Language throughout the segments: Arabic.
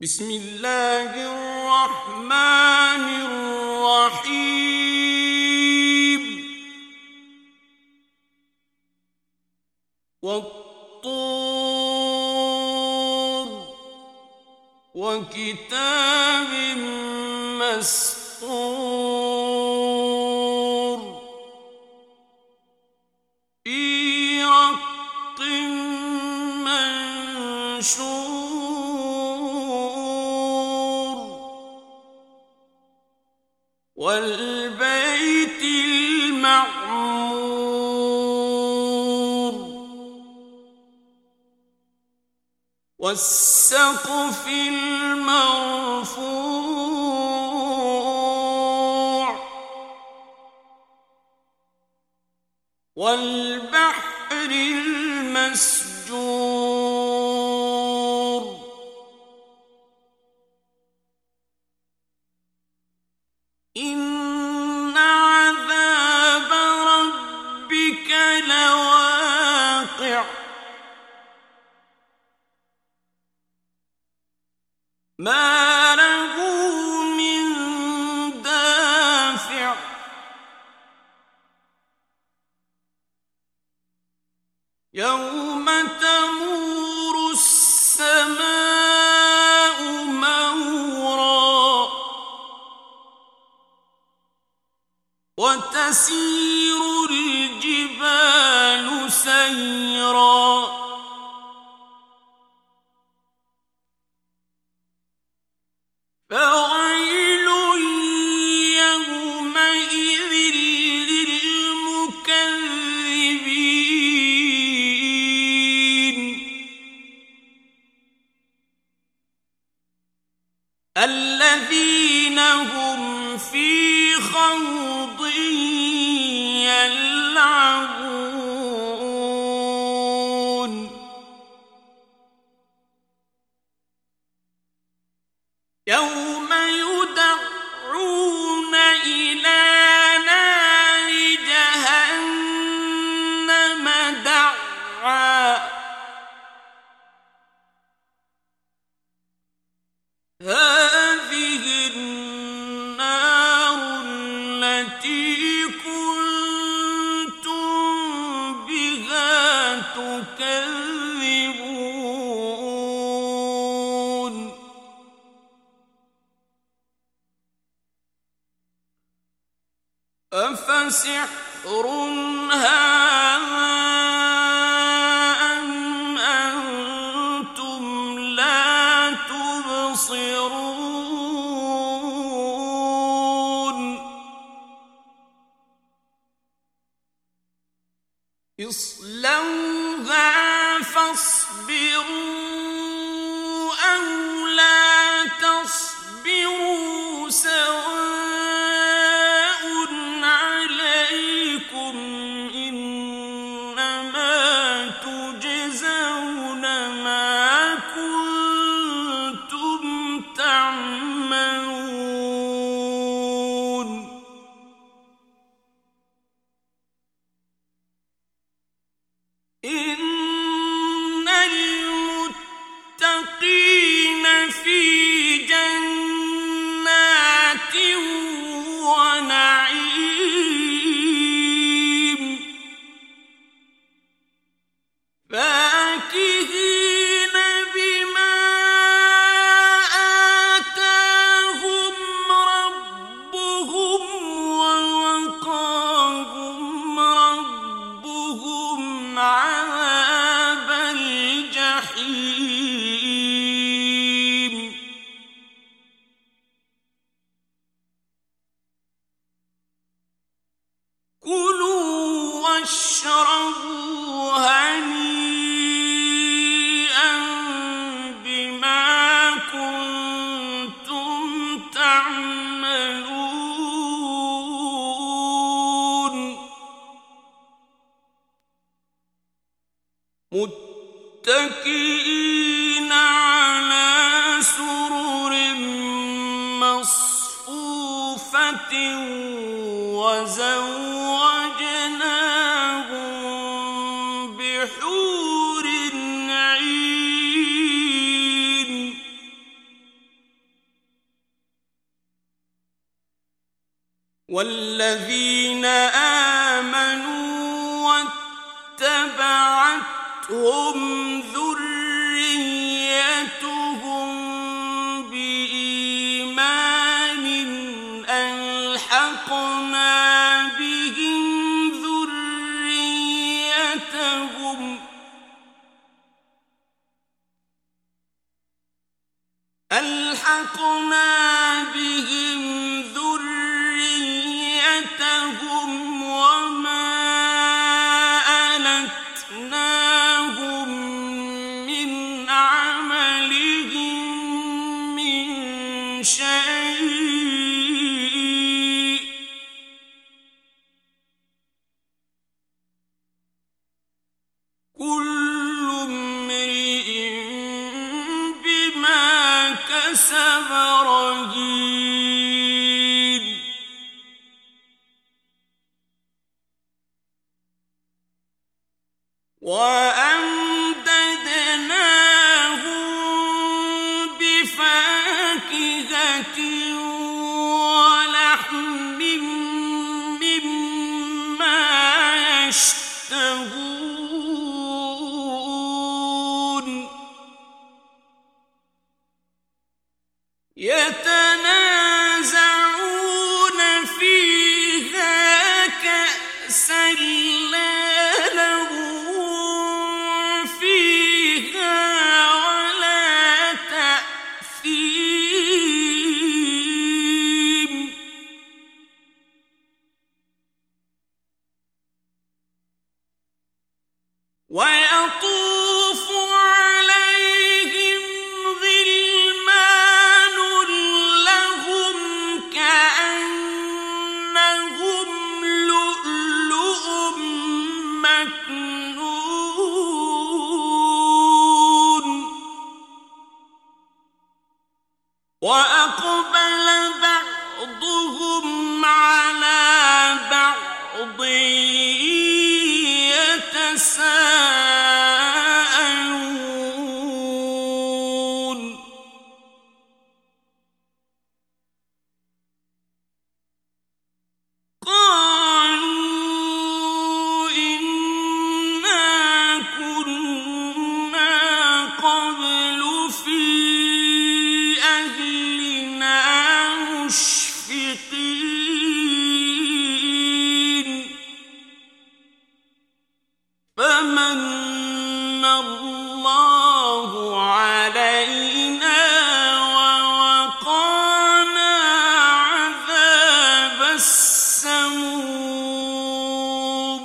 بسم الله الرحمن الرحيم والطور وكتاب مسطور في رق منشور والبيت المعمور والسقف المرفوع والبحر المسجور إن عذاب ربك لواقع ما له من دافع يوم تمور السماء مورا وتسير الجبال سيرا فويل يومئذ للمكذبين الذين هم في خوض يلعبون يوم يدعون إلى نار جهنم دعا هذه النار التي كنتم بها تكذبون أفسحر هذا أم أنتم لا تبصرون اصلوها فاصبروا أو لا تصبروا سواء عليكم إنما تجزون ما كنتم تعملون إن المتقين في جنات ونعيم فاكهين بما آتاهم ربهم ووقاهم ربهم عذاب الجحيم والذين آمنوا واتبعتهم ذريتهم بإيمان ألحقنا بهم ذريتهم وما ألتناهم من عملهم من شيء كل امرئ بما كسب رهين وأمددناهم بفاكهة ولحم مما يشتهون يتنازعون فيها كأسا لا لغو فيها ولا تأثيم ويطوف عليهم غلمان لهم كأنهم لؤلؤ مكنون وأقبل بعضهم على بعض يتساءلون قالوا إنا كنا قبل في أهلنا مشفقين فمن الله علينا ووقانا عذاب السموم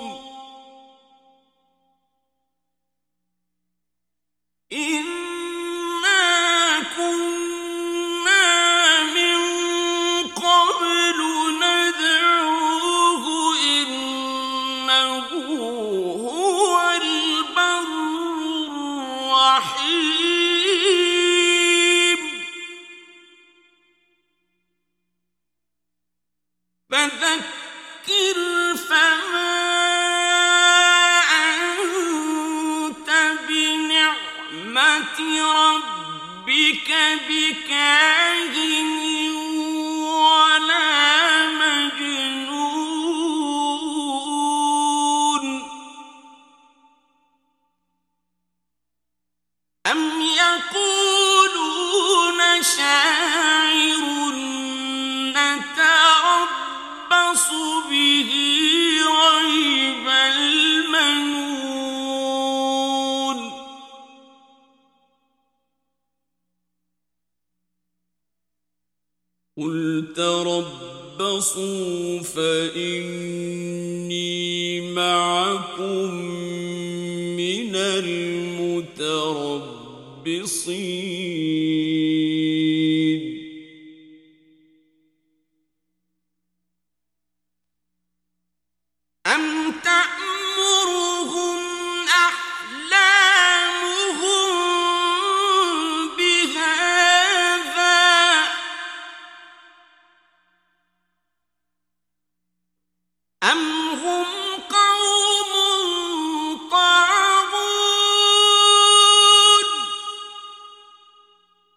إنا كنا من قبل ندعوه إنه هو البر الرحيم فذكر فما أنت بنعمة ربك بكاهن ولا مجنون أم يقولون شاعر نتربص به ريب المنون قل تربصوا فإني معكم من المتربصين أم تأمرهم أحلامهم بهذا أم هم قوم طاغون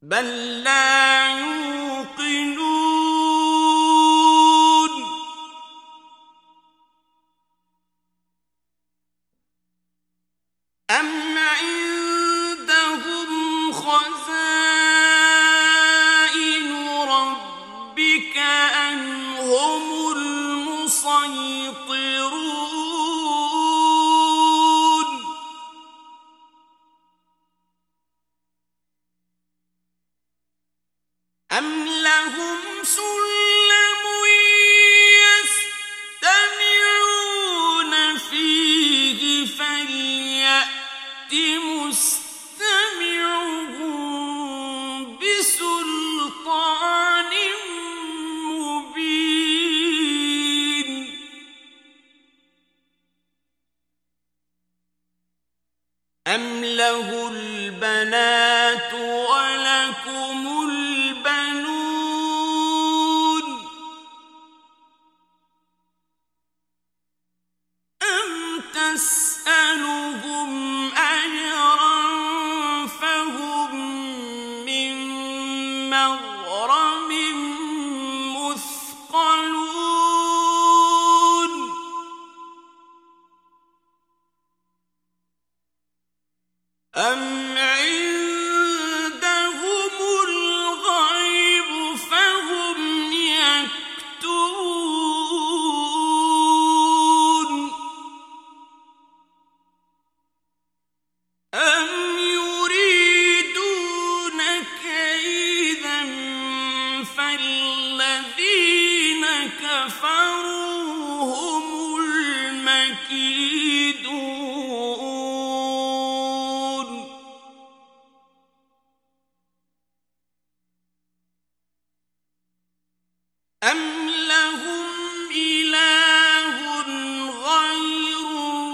بل لا يوقنون أم عندهم خزائن ربك أم هم المسيطرون أم لهم سلم يستمعون فيه فليأت مستمعهم بسلطان مبين أم له البنات ولكم البنون أم تسألهم أجرا فهم من مغرم مثقلون أم عندهم الغيب فهم يكتبون أم يريدون كيدا فالذين كفروا هم المكيدون أم لهم إله غير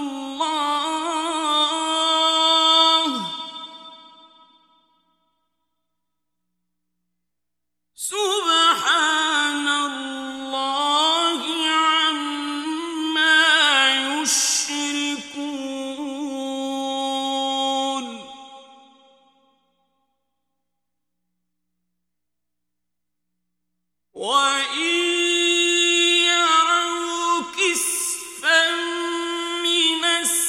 الله سبحان الله عما يشركون وإن يروا كسفا من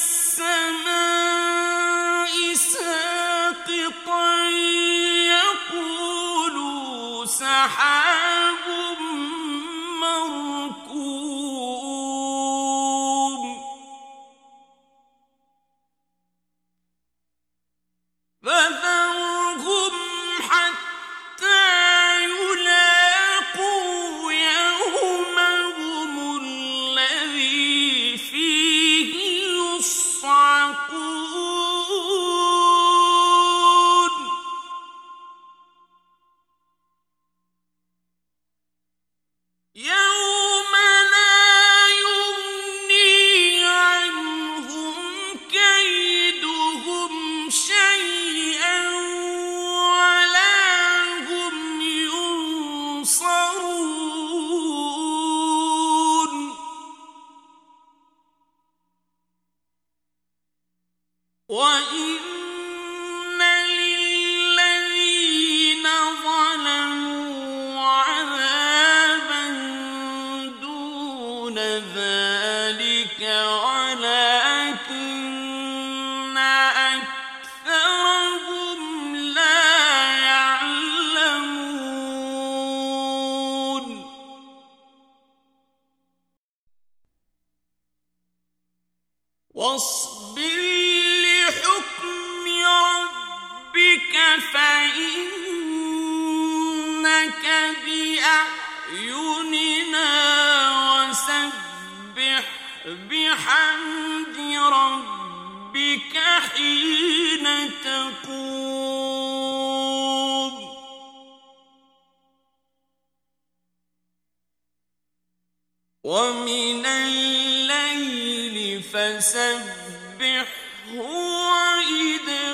السماء ساقطا يقولوا سحاب مركوم فذرهم حتى يلاقوا يومهم الذي فيه يصعقون يوم لا يغني عنهم كيدهم شيئا ولا هم ينصرون وإن للذين ظلموا عذابا دون ذلك ولكن أكثرهم لا يعلمون واصبر لحكم ربك فإنك بأعيننا وسبح بحمد ربك حين تقوم ومن الليل فسبحه وإدبار